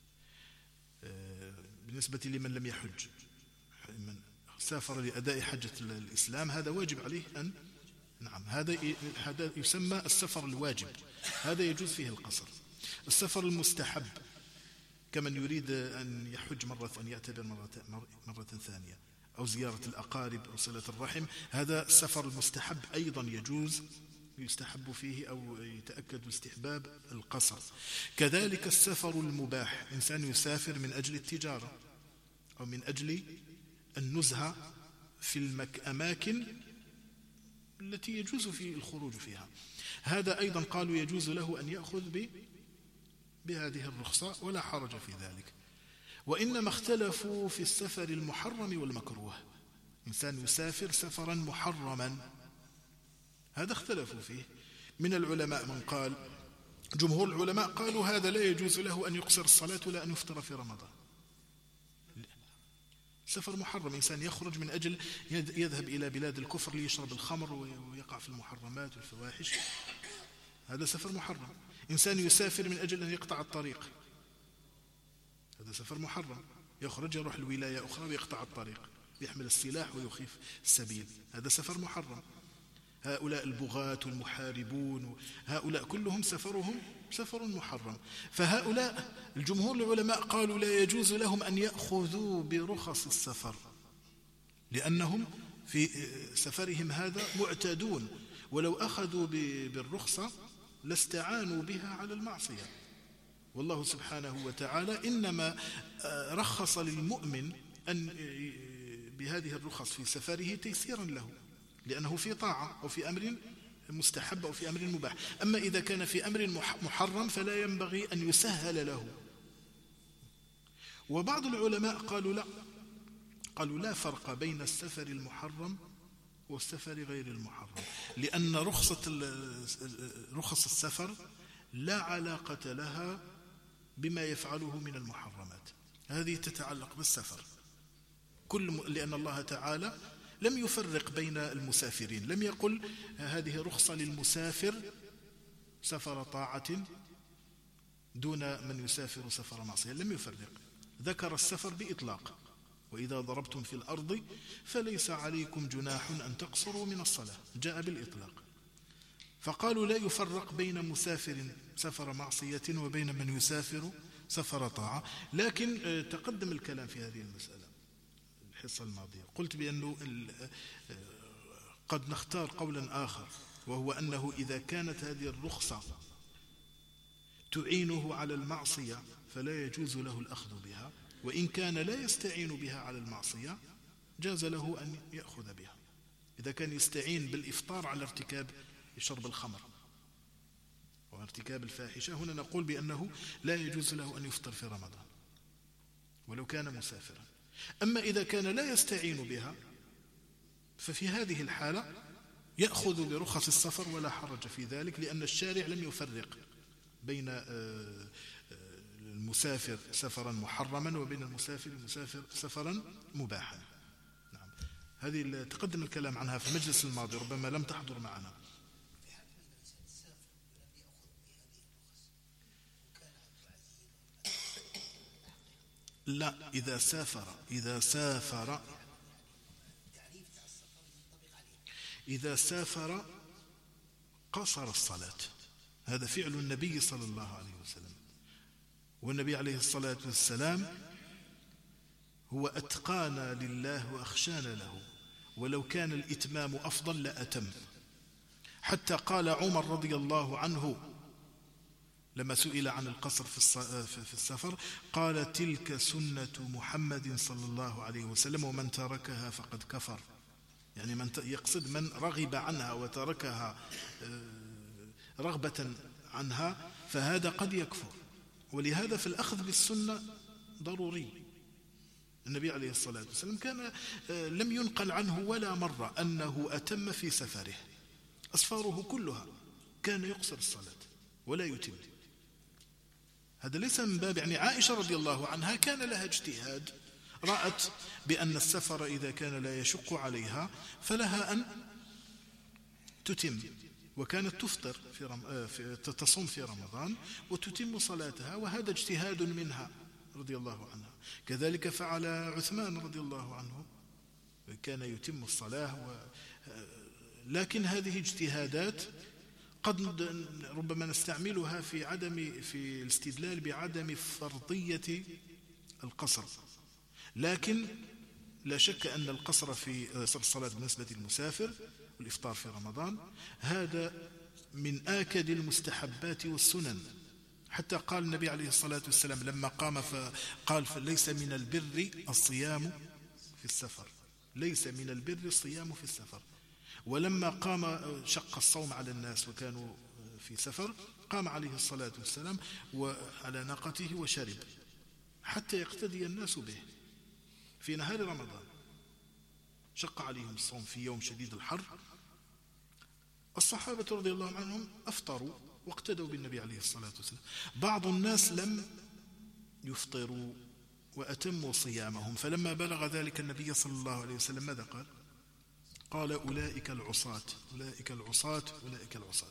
بالنسبة لمن لم يحج، من سافر لأداء حجة الإسلام هذا واجب عليه أن، نعم، هذا يسمى السفر الواجب، هذا يجوز فيه القصر. السفر المستحب كمن يريد أن يحج أن يعتبر مرة ثانية، أو زيارة الأقارب أو صلة الرحم، هذا السفر المستحب أيضا يجوز، يستحب فيه أو يتأكد استحباب القصر. كذلك السفر المباح، إنسان يسافر من أجل التجارة أو من أجل النزهة في الأماكن التي يجوز في الخروج فيها، هذا أيضا قالوا يجوز له أن يأخذ بهذه الرخصة ولا حرج في ذلك. وإنما اختلفوا في السفر المحرم والمكروه، إنسان يسافر سفرا محرما، هذا اختلفوا فيه. من العلماء من قال، جمهور العلماء قالوا هذا لا يجوز له أن يقصر الصلاة ولا أن يفطر في رمضان. سفر محرم، إنسان يخرج من أجل يذهب إلى بلاد الكفر ليشرب الخمر ويقع في المحرمات والفواحش، هذا سفر محرم. إنسان يسافر من أجل أن يقطع الطريق، هذا سفر محرم، يخرج يروح الولاية أخرى ويقطع الطريق، يحمل السلاح ويخيف السبيل، هذا سفر محرم. هؤلاء البغاة والمحاربون، هؤلاء كلهم سفرهم سفر محرم. فهؤلاء الجمهور العلماء قالوا لا يجوز لهم أن يأخذوا برخص السفر، لأنهم في سفرهم هذا معتادون، ولو أخذوا بالرخصة لاستعانوا بها على المعصية. والله سبحانه وتعالى إنما رخص للمؤمن أن بهذه الرخص في سفره تيسيرا له، لأنه في طاعة أو في أمر مستحب أو في أمر مباح. أما إذا كان في أمر محرم فلا ينبغي أن يسهل له. وبعض العلماء قالوا لا فرق بين السفر المحرم والسفر غير المحرم، لأن رخص السفر لا علاقة لها بما يفعله من المحرمات، هذه تتعلق بالسفر لأن الله تعالى لم يفرق بين المسافرين، لم يقل هذه رخصة للمسافر سفر طاعة دون من يسافر سفر معصية، لم يفرق، ذكر السفر بإطلاق. وإذا ضربتم في الأرض فليس عليكم جناح أن تقصروا من الصلاة، جاء بالإطلاق. فقالوا لا يفرق بين مسافر سفر معصية وبين من يسافر سفر طاعة. لكن تقدم الكلام في هذه المسألة الحصة الماضية، قلت بأنه قد نختار قولا آخر، وهو أنه إذا كانت هذه الرخصة تعينه على المعصية فلا يجوز له الأخذ بها، وإن كان لا يستعين بها على المعصية جاز له أن يأخذ بها. إذا كان يستعين بالإفطار على ارتكاب شرب الخمر وارتكاب الفاحشة، هنا نقول بأنه لا يجوز له أن يفطر في رمضان ولو كان مسافرا. أما إذا كان لا يستعين بها ففي هذه الحالة يأخذ برخص السفر ولا حرج في ذلك، لأن الشارع لم يفرق بين المسافر سفرا محرما وبين المسافر سفرا مباحا. نعم، هذه تقدم الكلام عنها في المجلس الماضي، ربما لم تحضر معنا. لا، إذا سافر قصر الصلاة، هذا فعل النبي صلى الله عليه وسلم، والنبي عليه الصلاة والسلام هو أتقانا لله وأخشانا له، ولو كان الإتمام أفضل لأتم. حتى قال عمر رضي الله عنه لما سئل عن القصر في السفر، قال تلك سنة محمد صلى الله عليه وسلم ومن تركها فقد كفر، يعني يقصد من رغب عنها وتركها رغبة عنها فهذا قد يكفر. ولهذا في الأخذ بالسنة ضروري. النبي عليه الصلاة والسلام لم ينقل عنه ولا مرة أنه أتم في سفره، أسفاره كلها كان يقصر الصلاة ولا يتم. هذا ليس من باب، يعني عائشة رضي الله عنها كان لها اجتهاد، رأت بأن السفر إذا كان لا يشق عليها فلها أن تتم، وكانت تفطر تصوم في رمضان وتتم صلاتها، وهذا اجتهاد منها رضي الله عنها. كذلك فعل عثمان رضي الله عنه، كان يتم الصلاة لكن هذه اجتهادات قد ربما نستعملها في الاستدلال بعدم فرضية القصر، لكن لا شك أن القصر في الصلاة بالنسبة للمسافر والإفطار في رمضان هذا من آكد المستحبات والسنن. حتى قال النبي عليه الصلاة والسلام لما قام فقال فليس من البر الصيام في السفر، ليس من البر الصيام في السفر. ولما قام شق الصوم على الناس وكانوا في سفر قام عليه الصلاة والسلام وعلى ناقته وشرب حتى يقتدي الناس به في نهار رمضان. شق عليهم الصوم في يوم شديد الحر، الصحابة رضي الله عنهم أفطروا واقتدوا بالنبي عليه الصلاة والسلام. بعض الناس لم يفطروا وأتموا صيامهم، فلما بلغ ذلك النبي صلى الله عليه وسلم ماذا قال؟ قال أولئك العصاة أولئك العصاة أولئك العصاة.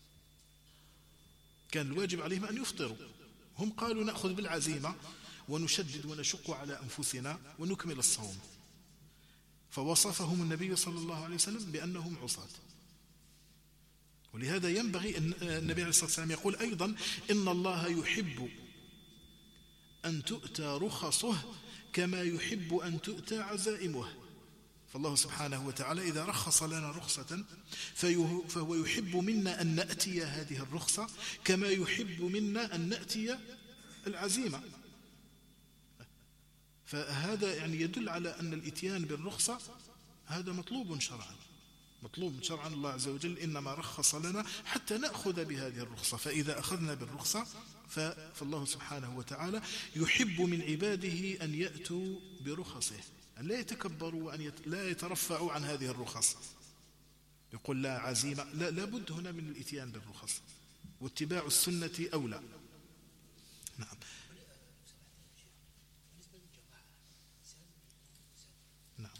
كان الواجب عليهم أن يفطروا، هم قالوا نأخذ بالعزيمة ونشدد ونشق على أنفسنا ونكمل الصوم، فوصفهم النبي صلى الله عليه وسلم بأنهم عصاة. ولهذا ينبغي أن النبي عليه الصلاة والسلام يقول أيضا إن الله يحب أن تؤتى رخصه كما يحب أن تؤتى عزائمه. فالله سبحانه وتعالى إذا رخص لنا رخصة فهو يحب منا أن نأتي هذه الرخصة كما يحب منا أن نأتي العزيمة. فهذا يعني يدل على أن الإتيان بالرخصة هذا مطلوب شرعا، مطلوب شرعا. الله عز وجل إنما رخص لنا حتى نأخذ بهذه الرخصة، فإذا أخذنا بالرخصة فالله سبحانه وتعالى يحب من عباده أن يأتوا برخصه، أن لا يتكبروا وأن لا يترفعوا عن هذه الرخص. يقول لا عزيمة، لا بد هنا من الإتيان بالرخص، واتباع السنة أولى. نعم. نعم.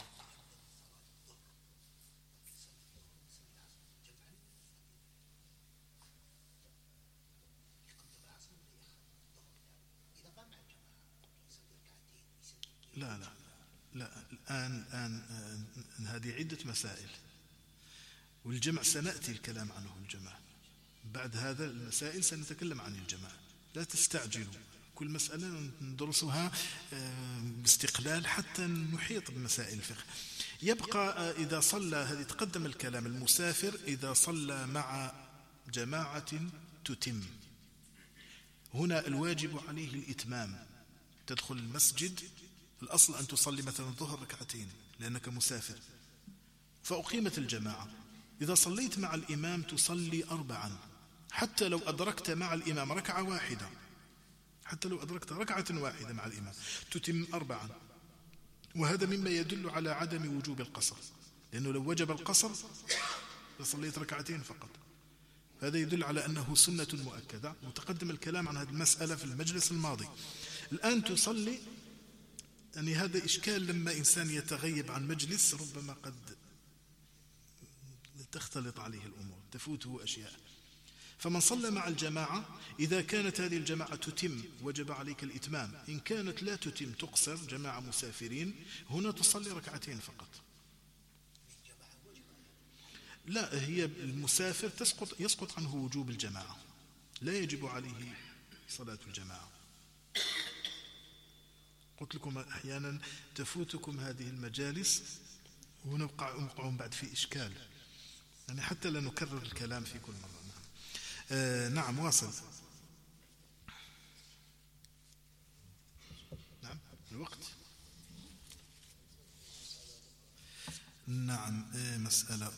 لا الآن هذه عدة مسائل، والجمع سنأتي الكلام عنه. الجمع بعد هذا المسائل سنتكلم عن الجمع، لا تستعجلوا، كل مسألة ندرسها باستقلال حتى نحيط بمسائل الفقه. يبقى إذا صلى، هذه تقدم الكلام، المسافر إذا صلى مع جماعة تتم، هنا الواجب عليه الإتمام. تدخل المسجد، الأصل أن تصلي مثلا الظهر ركعتين لأنك مسافر، فأقيمت الجماعة، إذا صليت مع الإمام تصلي 4، حتى لو أدركت مع الإمام ركعة واحدة، حتى لو أدركت ركعة واحدة مع الإمام تتم 4. وهذا مما يدل على عدم وجوب القصر، لأنه لو وجب القصر لصليت ركعتين فقط. هذا يدل على أنه سنة مؤكدة، وتقدم الكلام عن هذه المسألة في المجلس الماضي. الآن تصلي، يعني هذا إشكال لما إنسان يتغيب عن مجلس ربما قد تختلط عليه الأمور، تفوته أشياء. فمن صلى مع الجماعة، إذا كانت هذه الجماعة تتم وجب عليك الإتمام، إن كانت لا تتم تقصر، جماعة مسافرين، هنا تصلي ركعتين فقط. لا، هي المسافر يسقط عنه وجوب الجماعة، لا يجب عليه صلاة الجماعة. قلت لكم أحيانا تفوتكم هذه المجالس ونوقعون بعد في إشكال، يعني حتى لا نكرر الكلام في كل مرة. نعم واصل. نعم الوقت. نعم مسألة،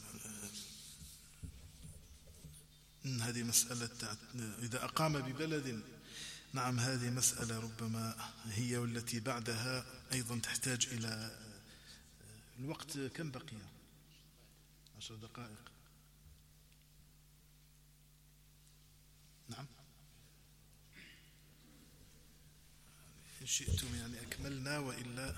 هذه مسألة إذا أقام ببلد. نعم هذه مسألة ربما هي والتي بعدها أيضا تحتاج إلى الوقت. كم بقي؟ 10 دقائق. نعم إن شئتم يعني أكملنا، وإلا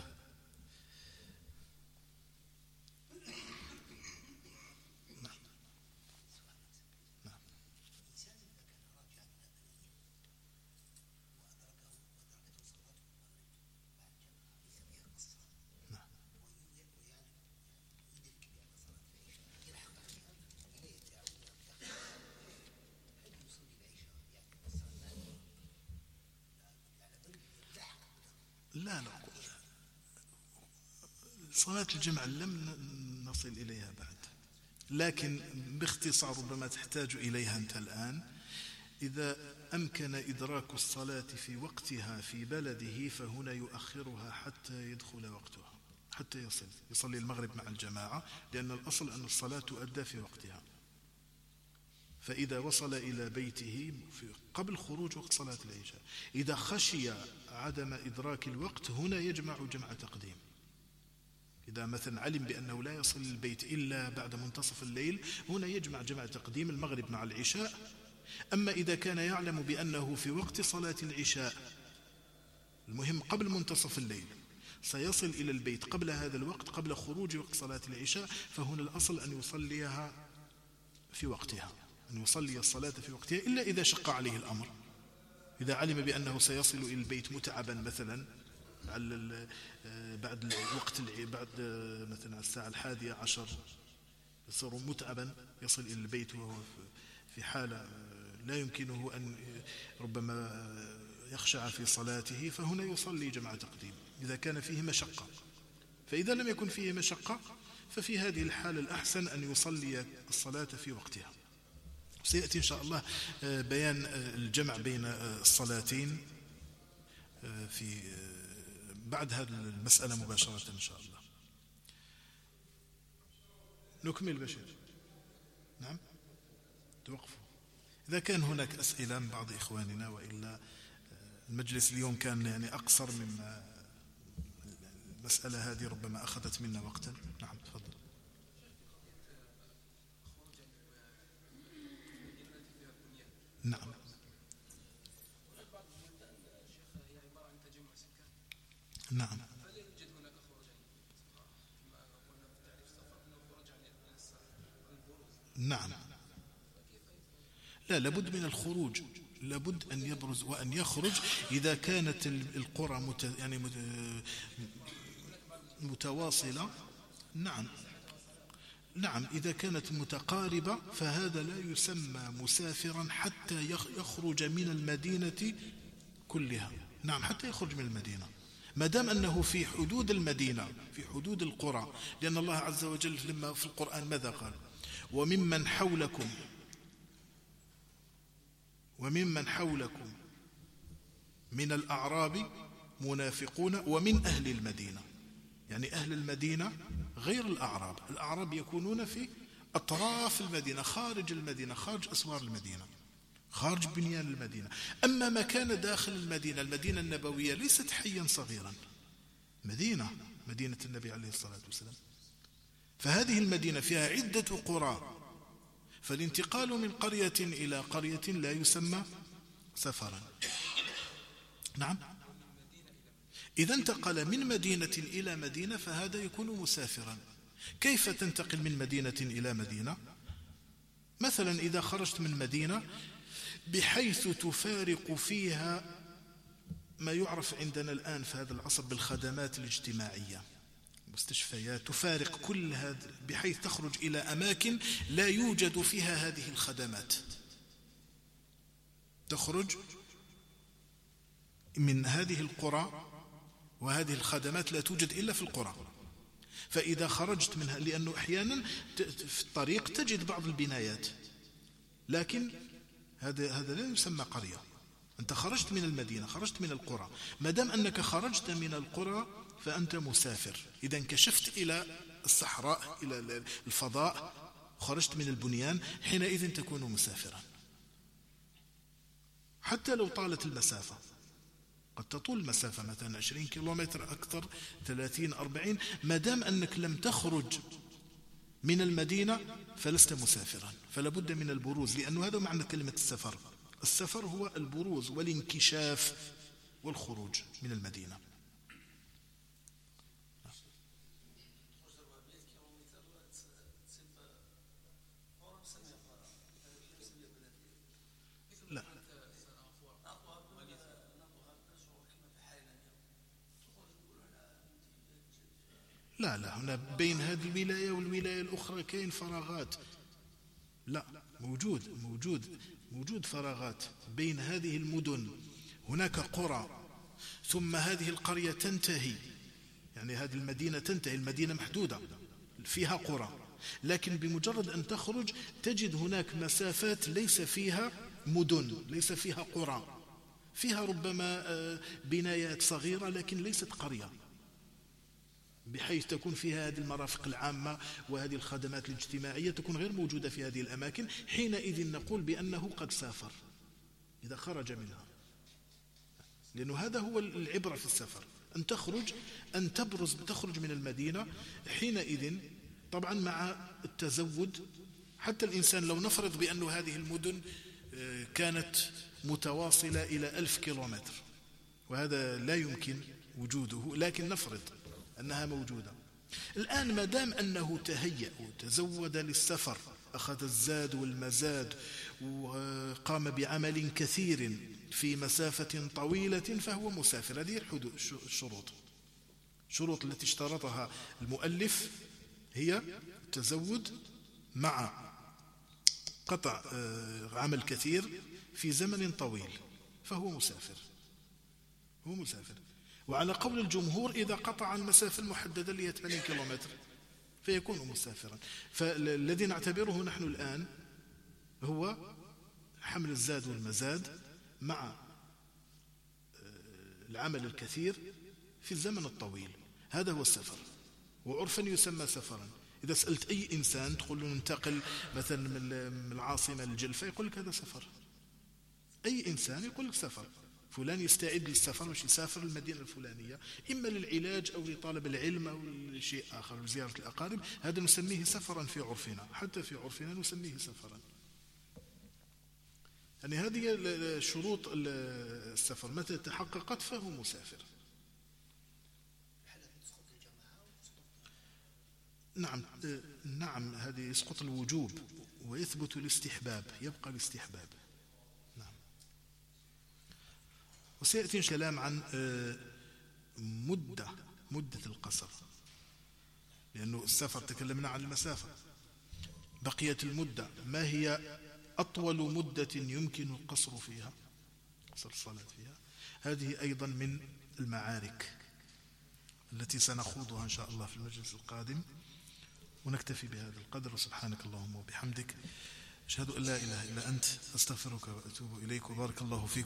صلاة الجمع لم نصل إليها بعد، لكن باختصار ربما تحتاج إليها أنت الآن. إذا أمكن إدراك الصلاة في وقتها في بلده فهنا يؤخرها حتى يدخل وقتها، حتى يصلي المغرب مع الجماعة، لأن الأصل أن الصلاة تؤدى في وقتها. فإذا وصل إلى بيته قبل خروج وقت صلاة العشاء، إذا خشي عدم إدراك الوقت هنا يجمع جمع تقديم. إذا مثلا علم بأنه لا يصل البيت إلا بعد منتصف الليل هنا يجمع جمع تقديم المغرب مع العشاء. أما إذا كان يعلم بأنه في وقت صلاة العشاء، المهم قبل منتصف الليل، سيصل إلى البيت قبل هذا الوقت، قبل خروج وقت صلاة العشاء، فهنا الأصل أن يصليها في وقتها، أن يصلي الصلاة في وقتها، إلا إذا شق عليه الأمر. إذا علم بأنه سيصل إلى البيت متعبا مثلا بعد الوقت، بعد مثلا الساعة 11 يصير متعبا، يصل إلى البيت وهو في حالة لا يمكنه أن ربما يخشع في صلاته، فهنا يصلي جمع تقديم إذا كان فيه مشقة. فإذا لم يكن فيه مشقة ففي هذه الحالة الأحسن أن يصلي الصلاة في وقتها. سيأتي إن شاء الله بيان الجمع بين الصلاتين في بعد هذه المسألة مباشرة إن شاء الله. نكمل بشير. نعم توقفوا. إذا كان هناك أسئلة من بعض إخواننا، وإلا المجلس اليوم كان يعني أقصر مما المسألة هذه ربما أخذت منا وقتا. نعم تفضل. نعم نعم نعم. لا، لابد من الخروج، لابد أن يبرز وأن يخرج. إذا كانت القرى يعني متواصلة، نعم نعم، إذا كانت متقاربة فهذا لا يسمى مسافرا حتى يخرج من المدينة كلها. نعم، حتى يخرج من المدينة، ما دام أنه في حدود المدينة، في حدود القرى. لأن الله عز وجل لما في القرآن ماذا قال؟ وممن حولكم من الأعراب منافقون ومن أهل المدينة. يعني أهل المدينة غير الأعراب. الأعراب يكونون في أطراف المدينة، خارج المدينة، خارج أسوار المدينة، خارج بنيان المدينة. أما ما كان داخل المدينة، المدينة النبوية ليست حيا صغيرا، مدينة النبي عليه الصلاة والسلام. فهذه المدينة فيها عدة قرى، فالانتقال من قرية إلى قرية لا يسمى سفرا. نعم، إذا انتقل من مدينة إلى مدينة فهذا يكون مسافرا. كيف تنتقل من مدينة إلى مدينة؟ مثلا إذا خرجت من مدينة بحيث تفارق فيها ما يعرف عندنا الآن في هذا العصر بالخدمات الاجتماعية، مستشفيات، تفارق كل هذا بحيث تخرج إلى أماكن لا يوجد فيها هذه الخدمات. تخرج من هذه القرى وهذه الخدمات لا توجد إلا في القرى. فإذا خرجت منها، لأنه أحيانا في الطريق تجد بعض البنايات، لكن هذا لا يسمى قرية. أنت خرجت من المدينة، خرجت من القرى. ما دام أنك خرجت من القرى فأنت مسافر. إذا انكشفت إلى الصحراء، إلى الفضاء، خرجت من البنيان، حينئذ تكون مسافرا حتى لو طالت المسافة. قد تطول المسافة مثلا 20 كيلومتر، أكثر 30-40. ما دام أنك لم تخرج من المدينة فلست مسافرا، فلا بد من البروز، لأنه هذا معنى كلمة السفر. السفر هو البروز والانكشاف والخروج من المدينة. لا، هنا بين هذه الولاية والولاية الأخرى كاين فراغات. لا، موجود فراغات بين هذه المدن. هناك قرى، ثم هذه القرية تنتهي يعني هذه المدينة تنتهي، المدينة محدودة فيها قرى، لكن بمجرد أن تخرج تجد هناك مسافات ليس فيها مدن، ليس فيها قرى، فيها ربما بنايات صغيرة لكن ليست قرية، بحيث تكون فيها هذه المرافق العامة وهذه الخدمات الاجتماعية تكون غير موجودة في هذه الأماكن. حينئذ نقول بأنه قد سافر إذا خرج منها، لأنه هذا هو العبرة في السفر، أن تخرج، أن تبرز، تخرج من المدينة. حينئذ طبعا مع التزود، حتى الإنسان لو نفرض بأن هذه المدن كانت متواصلة إلى 1000 كيلومتر، وهذا لا يمكن وجوده، لكن نفرض أنها موجودة الآن، ما دام أنه تهيأ وتزود للسفر، أخذ الزاد والمزاد وقام بعمل كثير في مسافة طويلة، فهو مسافر. هذه الشروط التي اشترطها المؤلف هي التزود مع قطع عمل كثير في زمن طويل، فهو مسافر، هو مسافر. وعلى قول الجمهور إذا قطع المسافة المحددة اللي هي 80 كيلومتر فيكون مسافرا. فالذي نعتبره نحن الآن هو حمل الزاد والمزاد مع العمل الكثير في الزمن الطويل، هذا هو السفر، وعرفا يسمى سفرا. إذا سألت أي إنسان تقول له ننتقل مثلا من العاصمة للجلفة، يقول لك هذا سفر. أي إنسان يقول لك سفر، فلان يستعد للسفر باش يسافر المدينة الفلانية، إما للعلاج أو لطلب العلم أو لشيء آخر، لزيارة الأقارب، هذا نسميه سفرا في عرفنا، حتى في عرفنا نسميه سفرا. يعني هذه شروط السفر، متى تحققت فهو مسافر. نعم هذه يسقط الوجوب ويثبت الاستحباب، يبقى الاستحباب. نعم. وسيأتي الكلام عن مدة القصر، لأنه السفر تكلمنا عن المسافة، بقيت المدة، ما هي أطول مدة يمكن القصر فيها، قصر الصلاة فيها؟ هذه أيضا من المعارك التي سنخوضها إن شاء الله في المجلس القادم، ونكتفي بهذا القدر. سبحانك اللهم وبحمدك، أشهد أن لا إله إلا أنت، أستغفرك وأتوب إليك، وبارك الله فيك.